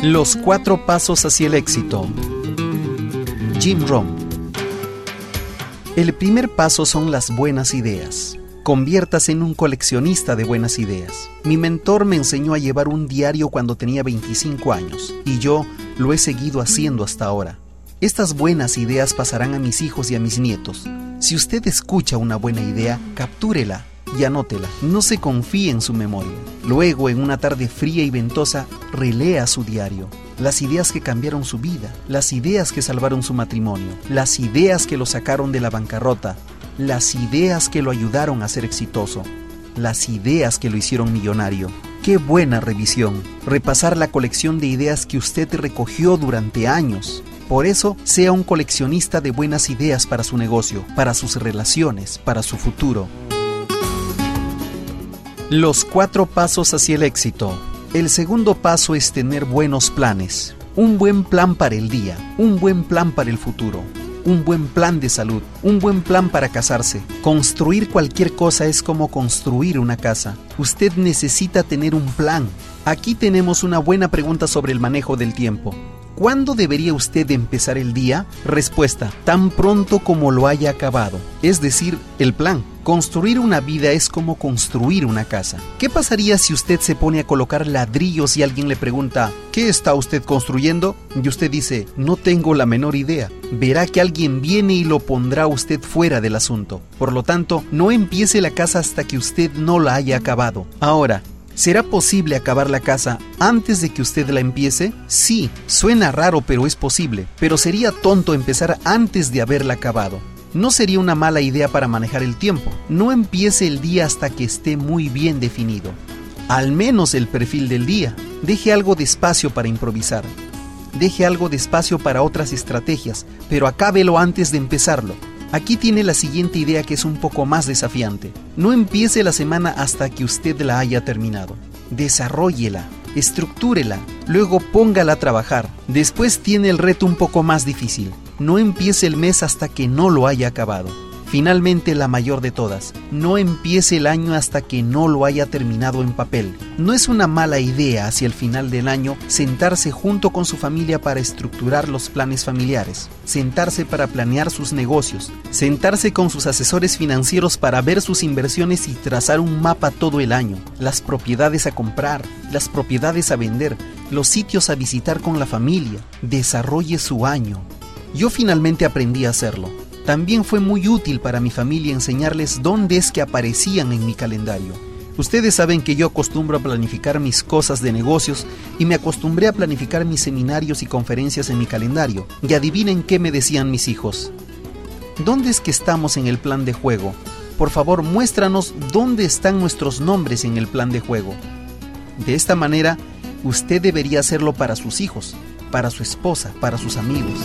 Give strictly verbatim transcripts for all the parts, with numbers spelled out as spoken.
Los cuatro pasos hacia el éxito. Jim Rohn. El primer paso son las buenas ideas. Conviértase en un coleccionista de buenas ideas. Mi mentor me enseñó a llevar un diario cuando tenía veinticinco años y yo lo he seguido haciendo hasta ahora. Estas buenas ideas pasarán a mis hijos y a mis nietos. Si usted escucha una buena idea, captúrela y anótela. No se confíe en su memoria. Luego, en una tarde fría y ventosa, relea su diario. Las ideas que cambiaron su vida, las ideas que salvaron su matrimonio, las ideas que lo sacaron de la bancarrota, las ideas que lo ayudaron a ser exitoso, las ideas que lo hicieron millonario. ¡Qué buena revisión! Repasar la colección de ideas que usted recogió durante años. Por eso, sea un coleccionista de buenas ideas para su negocio, para sus relaciones, para su futuro. Los cuatro pasos hacia el éxito. El segundo paso es tener buenos planes. Un buen plan para el día, un buen plan para el futuro, un buen plan de salud, un buen plan para casarse. Construir cualquier cosa es como construir una casa. Usted necesita tener un plan. Aquí tenemos una buena pregunta sobre el manejo del tiempo. ¿Cuándo debería usted empezar el día? Respuesta: tan pronto como lo haya acabado. Es decir, el plan. Construir una vida es como construir una casa. ¿Qué pasaría si usted se pone a colocar ladrillos y alguien le pregunta: ¿qué está usted construyendo? Y usted dice: no tengo la menor idea. Verá que alguien viene y lo pondrá usted fuera del asunto. Por lo tanto, no empiece la casa hasta que usted no la haya acabado. Ahora, ¿será posible acabar la casa antes de que usted la empiece? Sí, suena raro, pero es posible. Pero sería tonto empezar antes de haberla acabado. No sería una mala idea para manejar el tiempo. No empiece el día hasta que esté muy bien definido. Al menos el perfil del día. Deje algo de espacio para improvisar. Deje algo de espacio para otras estrategias, pero acábelo antes de empezarlo. Aquí tiene la siguiente idea que es un poco más desafiante. No empiece la semana hasta que usted la haya terminado. Desarróllela, estructúrela, luego póngala a trabajar. Después tiene el reto un poco más difícil. No empiece el mes hasta que no lo haya acabado. Finalmente, la mayor de todas, no empiece el año hasta que no lo haya terminado en papel. No es una mala idea hacia el final del año sentarse junto con su familia para estructurar los planes familiares, sentarse para planear sus negocios, sentarse con sus asesores financieros para ver sus inversiones y trazar un mapa todo el año, las propiedades a comprar, las propiedades a vender, los sitios a visitar con la familia. Desarrolle su año. Yo finalmente aprendí a hacerlo. También fue muy útil para mi familia enseñarles dónde es que aparecían en mi calendario. Ustedes saben que yo acostumbro a planificar mis cosas de negocios y me acostumbré a planificar mis seminarios y conferencias en mi calendario. Y adivinen qué me decían mis hijos. ¿Dónde es que estamos en el plan de juego? Por favor, muéstranos dónde están nuestros nombres en el plan de juego. De esta manera, usted debería hacerlo para sus hijos, para su esposa, para sus amigos.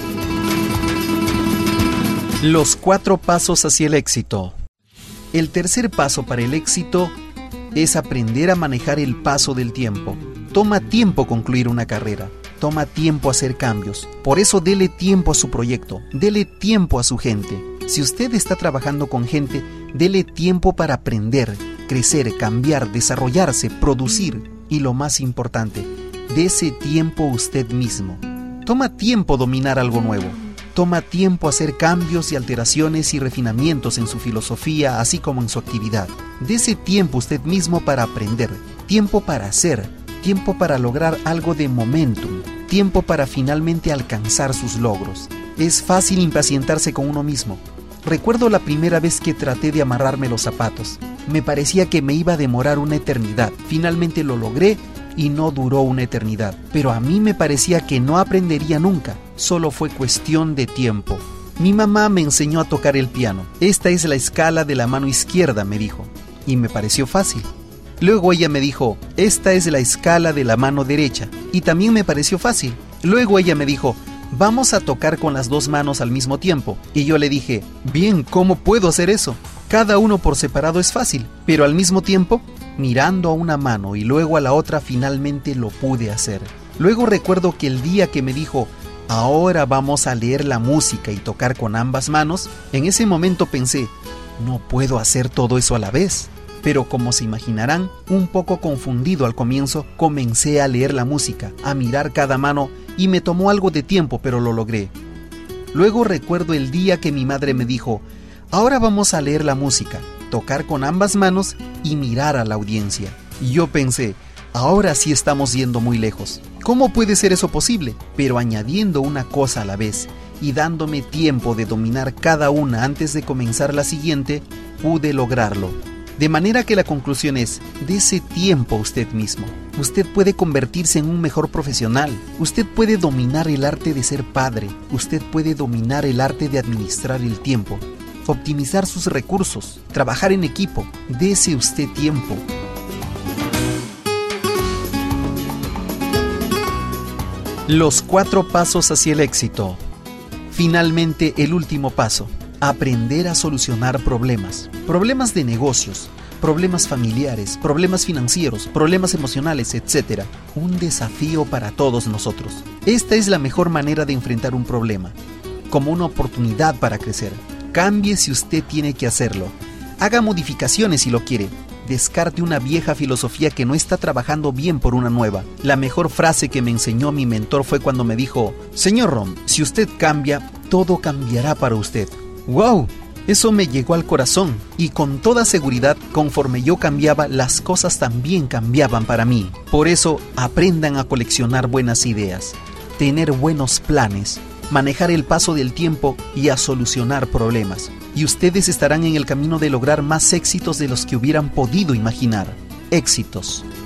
Los cuatro pasos hacia el éxito. El tercer paso para el éxito es aprender a manejar el paso del tiempo. Toma tiempo concluir una carrera. Toma tiempo hacer cambios. Por eso dele tiempo a su proyecto. Dele tiempo a su gente. Si usted está trabajando con gente, dele tiempo para aprender, crecer, cambiar, desarrollarse, producir. Y lo más importante, dese tiempo usted mismo. Toma tiempo dominar algo nuevo. Toma tiempo hacer cambios y alteraciones y refinamientos en su filosofía, así como en su actividad. Dese tiempo usted mismo para aprender, tiempo para hacer, tiempo para lograr algo de momentum, tiempo para finalmente alcanzar sus logros. Es fácil impacientarse con uno mismo. Recuerdo la primera vez que traté de amarrarme los zapatos. Me parecía que me iba a demorar una eternidad. Finalmente lo logré y no duró una eternidad. Pero a mí me parecía que no aprendería nunca. Solo fue cuestión de tiempo. Mi mamá me enseñó a tocar el piano. Esta es la escala de la mano izquierda, me dijo. Y me pareció fácil. Luego ella me dijo, esta es la escala de la mano derecha. Y también me pareció fácil. Luego ella me dijo, vamos a tocar con las dos manos al mismo tiempo. Y yo le dije, bien, ¿cómo puedo hacer eso? Cada uno por separado es fácil, pero al mismo tiempo, mirando a una mano y luego a la otra, finalmente lo pude hacer. Luego recuerdo que el día que me dijo, ahora vamos a leer la música y tocar con ambas manos, en ese momento pensé, no puedo hacer todo eso a la vez. Pero como se imaginarán, un poco confundido al comienzo, comencé a leer la música, a mirar cada mano y me tomó algo de tiempo, pero lo logré. Luego recuerdo el día que mi madre me dijo, ahora vamos a leer la música, tocar con ambas manos y mirar a la audiencia. Y yo pensé, ahora sí estamos yendo muy lejos. ¿Cómo puede ser eso posible? Pero añadiendo una cosa a la vez y dándome tiempo de dominar cada una antes de comenzar la siguiente, pude lograrlo. De manera que la conclusión es, dese tiempo a usted mismo. Usted puede convertirse en un mejor profesional. Usted puede dominar el arte de ser padre. Usted puede dominar el arte de administrar el tiempo, optimizar sus recursos, trabajar en equipo. Dese usted tiempo. Los cuatro pasos hacia el éxito. Finalmente, el último paso. Aprender a solucionar problemas. Problemas de negocios, problemas familiares, problemas financieros, problemas emocionales, etcétera. Un desafío para todos nosotros. Esta es la mejor manera de enfrentar un problema, como una oportunidad para crecer. Cambie si usted tiene que hacerlo. Haga modificaciones si lo quiere. Descarte una vieja filosofía que no está trabajando bien por una nueva. La mejor frase que me enseñó mi mentor fue cuando me dijo, señor Rom, si usted cambia, todo cambiará para usted. ¡Wow! Eso me llegó al corazón y con toda seguridad, conforme yo cambiaba, las cosas también cambiaban para mí. Por eso, aprendan a coleccionar buenas ideas, tener buenos planes, manejar el paso del tiempo y a solucionar problemas. Y ustedes estarán en el camino de lograr más éxitos de los que hubieran podido imaginar. Éxitos.